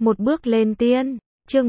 Một bước lên tiên, chương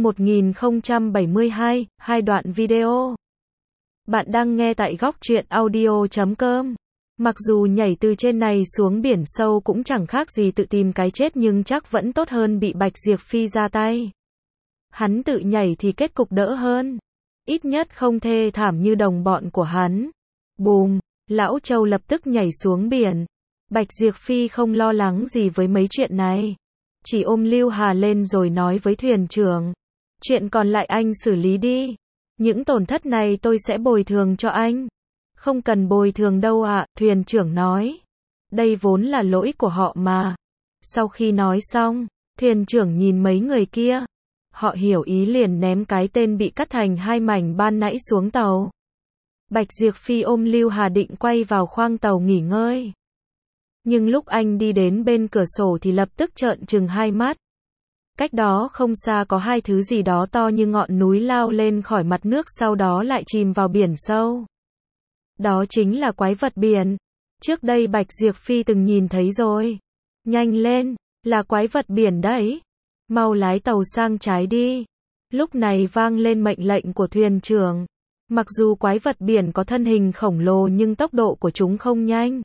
1072, hai đoạn video. Bạn đang nghe tại góc truyện audio.com. Mặc dù nhảy từ trên này xuống biển sâu cũng chẳng khác gì tự tìm cái chết nhưng chắc vẫn tốt hơn bị Bạch Diệp Phi ra tay. Hắn tự nhảy thì kết cục đỡ hơn. Ít nhất không thê thảm như đồng bọn của hắn. Bùm, Lão Châu lập tức nhảy xuống biển. Bạch Diệp Phi không lo lắng gì với mấy chuyện này. Chỉ ôm Lưu Hà lên rồi nói với thuyền trưởng. Chuyện còn lại anh xử lý đi. Những tổn thất này tôi sẽ bồi thường cho anh. Không cần bồi thường đâu ạ, thuyền trưởng nói. Đây vốn là lỗi của họ mà. Sau khi nói xong, thuyền trưởng nhìn mấy người kia. Họ hiểu ý liền ném cái tên bị cắt thành hai mảnh ban nãy xuống tàu. Bạch Diệp Phi ôm Lưu Hà định quay vào khoang tàu nghỉ ngơi. Nhưng lúc anh đi đến bên cửa sổ thì lập tức trợn trừng hai mắt. Cách đó không xa có hai thứ gì đó to như ngọn núi lao lên khỏi mặt nước sau đó lại chìm vào biển sâu. Đó chính là quái vật biển. Trước đây Bạch Diệp Phi từng nhìn thấy rồi. Nhanh lên, là quái vật biển đấy. Mau lái tàu sang trái đi. Lúc này vang lên mệnh lệnh của thuyền trưởng. Mặc dù quái vật biển có thân hình khổng lồ nhưng tốc độ của chúng không nhanh.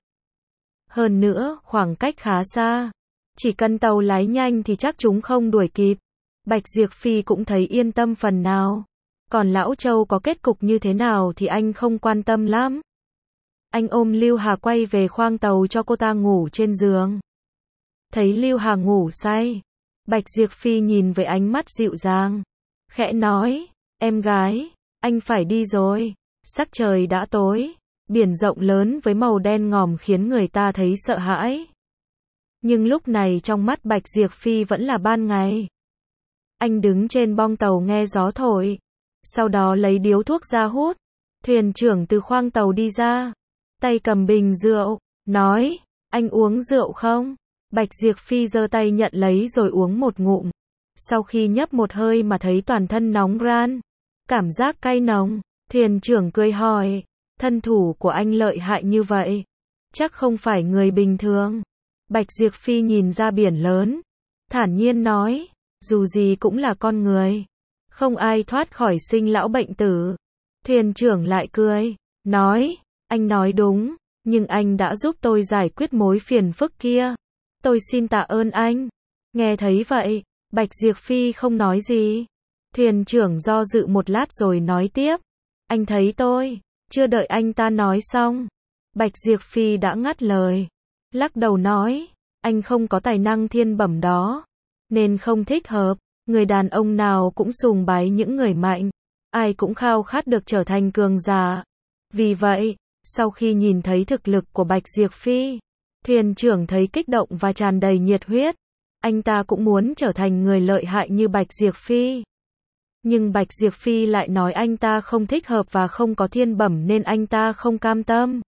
Hơn nữa, khoảng cách khá xa. Chỉ cần tàu lái nhanh thì chắc chúng không đuổi kịp. Bạch Diệp Phi cũng thấy yên tâm phần nào. Còn Lão Châu có kết cục như thế nào thì anh không quan tâm lắm. Anh ôm Lưu Hà quay về khoang tàu cho cô ta ngủ trên giường. Thấy Lưu Hà ngủ say, Bạch Diệp Phi nhìn với ánh mắt dịu dàng. Khẽ nói, em gái, anh phải đi rồi. Sắc trời đã tối. Biển rộng lớn với màu đen ngòm khiến người ta thấy sợ hãi. Nhưng lúc này trong mắt Bạch Diệp Phi vẫn là ban ngày. Anh đứng trên bong tàu nghe gió thổi. Sau đó lấy điếu thuốc ra hút. Thuyền trưởng từ khoang tàu đi ra. Tay cầm bình rượu. Nói, anh uống rượu không? Bạch Diệp Phi giơ tay nhận lấy rồi uống một ngụm. Sau khi nhấp một hơi mà thấy toàn thân nóng ran. Cảm giác cay nồng. Thuyền trưởng cười hỏi. Thân thủ của anh lợi hại như vậy. Chắc không phải người bình thường. Bạch Diệp Phi nhìn ra biển lớn. Thản nhiên nói. Dù gì cũng là con người. Không ai thoát khỏi sinh lão bệnh tử. Thuyền trưởng lại cười. Nói. Anh nói đúng. Nhưng anh đã giúp tôi giải quyết mối phiền phức kia. Tôi xin tạ ơn anh. Nghe thấy vậy. Bạch Diệp Phi không nói gì. Thuyền trưởng do dự một lát rồi nói tiếp. Anh thấy tôi. Chưa đợi anh ta nói xong. Bạch Diệp Phi đã ngắt lời. Lắc đầu nói. Anh không có tài năng thiên bẩm đó. Nên không thích hợp. Người đàn ông nào cũng sùng bái những người mạnh. Ai cũng khao khát được trở thành cường giả. Vì vậy, sau khi nhìn thấy thực lực của Bạch Diệp Phi, thuyền trưởng thấy kích động và tràn đầy nhiệt huyết. Anh ta cũng muốn trở thành người lợi hại như Bạch Diệp Phi. Nhưng Bạch Diệp Phi lại nói anh ta không thích hợp và không có thiên bẩm nên anh ta không cam tâm.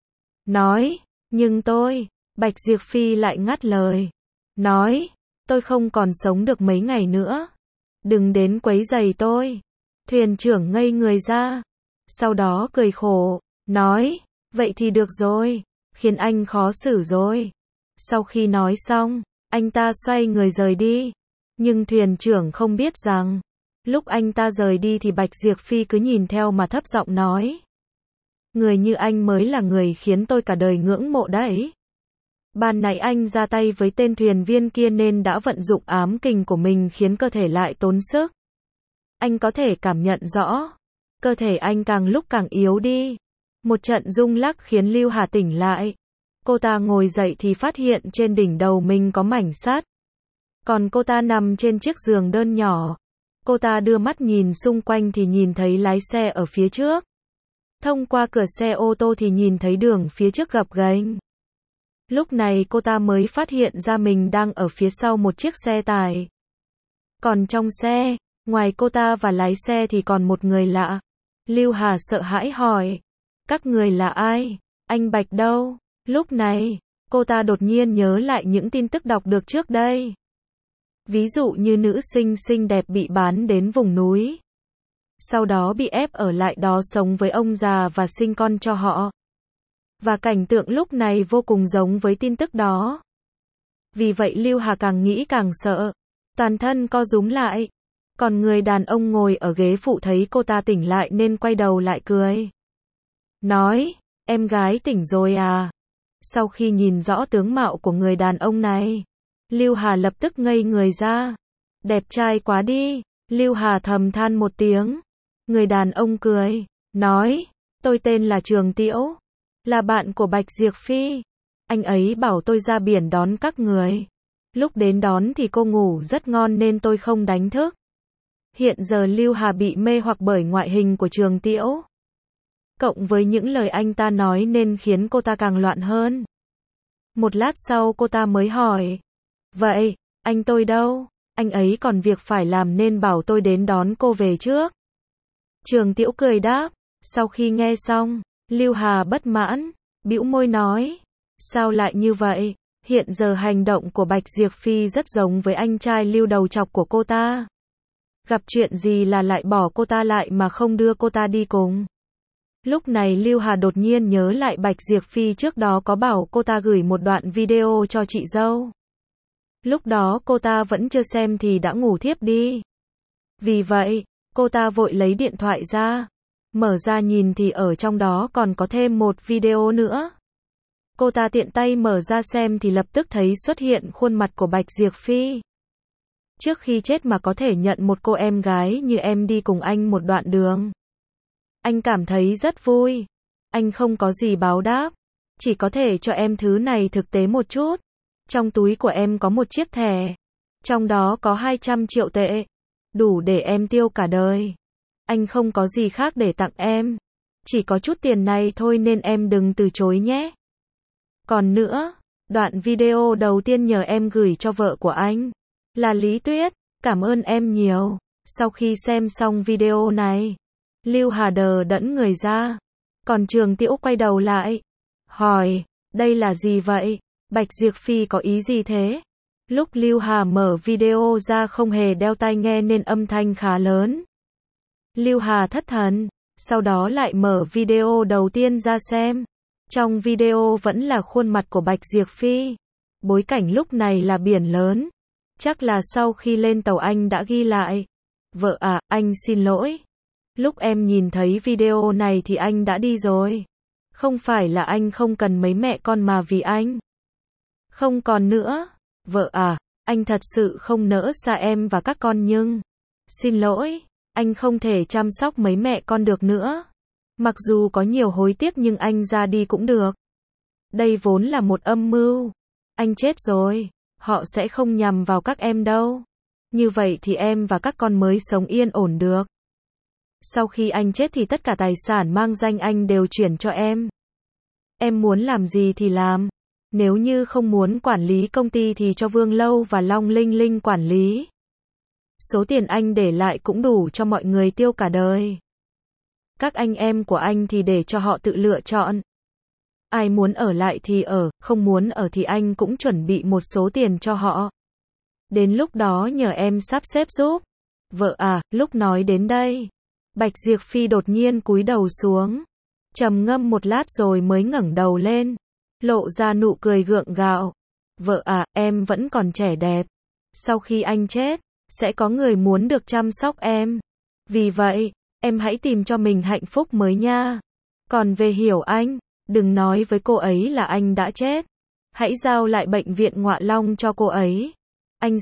Nói, nhưng tôi, Bạch Diệp Phi lại ngắt lời. Nói, tôi không còn sống được mấy ngày nữa. Đừng đến quấy rầy tôi. Thuyền trưởng ngây người ra. Sau đó cười khổ. Nói, vậy thì được rồi. Khiến anh khó xử rồi. Sau khi nói xong, anh ta xoay người rời đi. Nhưng thuyền trưởng không biết rằng, lúc anh ta rời đi thì Bạch Diệp Phi cứ nhìn theo mà thấp giọng nói. Người như anh mới là người khiến tôi cả đời ngưỡng mộ đấy. Ban nãy anh ra tay với tên thuyền viên kia nên đã vận dụng ám kình của mình khiến cơ thể lại tốn sức. Anh có thể cảm nhận rõ. Cơ thể anh càng lúc càng yếu đi. Một trận rung lắc khiến Lưu Hà tỉnh lại. Cô ta ngồi dậy thì phát hiện trên đỉnh đầu mình có mảnh sắt. Còn cô ta nằm trên chiếc giường đơn nhỏ. Cô ta đưa mắt nhìn xung quanh thì nhìn thấy lái xe ở phía trước. Thông qua cửa xe ô tô thì nhìn thấy đường phía trước gập ghềnh. Lúc này cô ta mới phát hiện ra mình đang ở phía sau một chiếc xe tải. Còn trong xe, ngoài cô ta và lái xe thì còn một người lạ. Lưu Hà sợ hãi hỏi. Các người là ai? Anh Bạch đâu? Lúc này, cô ta đột nhiên nhớ lại những tin tức đọc được trước đây. Ví dụ như nữ sinh xinh đẹp bị bán đến vùng núi. Sau đó bị ép ở lại đó sống với ông già và sinh con cho họ. Và cảnh tượng lúc này vô cùng giống với tin tức đó. Vì vậy Lưu Hà càng nghĩ càng sợ. Toàn thân co rúm lại. Còn người đàn ông ngồi ở ghế phụ thấy cô ta tỉnh lại nên quay đầu lại cười. Nói, em gái tỉnh rồi à? Sau khi nhìn rõ tướng mạo của người đàn ông này, Lưu Hà lập tức ngây người ra. Đẹp trai quá đi, Lưu Hà thầm than một tiếng. Người đàn ông cười, nói, tôi tên là Trường Tiễu, là bạn của Bạch Diệp Phi. Anh ấy bảo tôi ra biển đón các người. Lúc đến đón thì cô ngủ rất ngon nên tôi không đánh thức. Hiện giờ Lưu Hà bị mê hoặc bởi ngoại hình của Trường Tiễu. Cộng với những lời anh ta nói nên khiến cô ta càng loạn hơn. Một lát sau cô ta mới hỏi. Vậy, anh tôi đâu? Anh ấy còn việc phải làm nên bảo tôi đến đón cô về trước. Trường Tiễu cười đáp. Sau khi nghe xong, Lưu Hà bất mãn, bĩu môi nói. Sao lại như vậy? Hiện giờ hành động của Bạch Diệp Phi rất giống với anh trai Lưu đầu chọc của cô ta. Gặp chuyện gì là lại bỏ cô ta lại mà không đưa cô ta đi cùng. Lúc này Lưu Hà đột nhiên nhớ lại Bạch Diệp Phi trước đó có bảo cô ta gửi một đoạn video cho chị dâu. Lúc đó cô ta vẫn chưa xem thì đã ngủ thiếp đi. Vì vậy, cô ta vội lấy điện thoại ra. Mở ra nhìn thì ở trong đó còn có thêm một video nữa. Cô ta tiện tay mở ra xem thì lập tức thấy xuất hiện khuôn mặt của Bạch Diệp Phi. Trước khi chết mà có thể nhận một cô em gái như em đi cùng anh một đoạn đường. Anh cảm thấy rất vui. Anh không có gì báo đáp. Chỉ có thể cho em thứ này thực tế một chút. Trong túi của em có một chiếc thẻ. Trong đó có 200 triệu tệ. Đủ để em tiêu cả đời. Anh không có gì khác để tặng em. Chỉ có chút tiền này thôi nên em đừng từ chối nhé. Còn nữa, đoạn video đầu tiên nhờ em gửi cho vợ của anh. Là Lý Tuyết. Cảm ơn em nhiều. Sau khi xem xong video này, Lưu Hà đờ đẫn người ra. Còn Trường Tiễu quay đầu lại. Hỏi, đây là gì vậy? Bạch Diệp Phi có ý gì thế? Lúc Lưu Hà mở video ra không hề đeo tai nghe nên âm thanh khá lớn. Lưu Hà thất thần, sau đó lại mở video đầu tiên ra xem. Trong video vẫn là khuôn mặt của Bạch Diệp Phi. Bối cảnh lúc này là biển lớn. Chắc là sau khi lên tàu anh đã ghi lại. Vợ à, anh xin lỗi. Lúc em nhìn thấy video này thì anh đã đi rồi. Không phải là anh không cần mấy mẹ con mà vì anh không còn nữa. Vợ à, anh thật sự không nỡ xa em và các con nhưng xin lỗi, anh không thể chăm sóc mấy mẹ con được nữa. Mặc dù có nhiều hối tiếc nhưng anh ra đi cũng được. Đây vốn là một âm mưu. Anh chết rồi, họ sẽ không nhằm vào các em đâu. Như vậy thì em và các con mới sống yên ổn được. Sau khi anh chết thì tất cả tài sản mang danh anh đều chuyển cho em. Em muốn làm gì thì làm. Nếu như không muốn quản lý công ty thì cho Vương Lâu và Long Linh Linh quản lý. Số tiền anh để lại cũng đủ cho mọi người tiêu cả đời. Các anh em của anh thì để cho họ tự lựa chọn. Ai muốn ở lại thì ở, không muốn ở thì anh cũng chuẩn bị một số tiền cho họ. Đến lúc đó nhờ em sắp xếp giúp. Vợ à, lúc nói đến đây, Bạch Diệp Phi đột nhiên cúi đầu xuống. Trầm ngâm một lát rồi mới ngẩng đầu lên. Lộ ra nụ cười gượng gạo. Vợ à, em vẫn còn trẻ đẹp. Sau khi anh chết, sẽ có người muốn được chăm sóc em. Vì vậy, em hãy tìm cho mình hạnh phúc mới nha. Còn về Hiểu Anh, đừng nói với cô ấy là anh đã chết. Hãy giao lại bệnh viện Ngọa Long cho cô ấy. Anh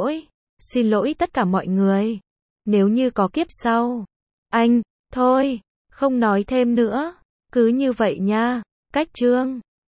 xin lỗi tất cả mọi người. Nếu như có kiếp sau. Anh, thôi, không nói thêm nữa. Cứ như vậy nha. Cách chương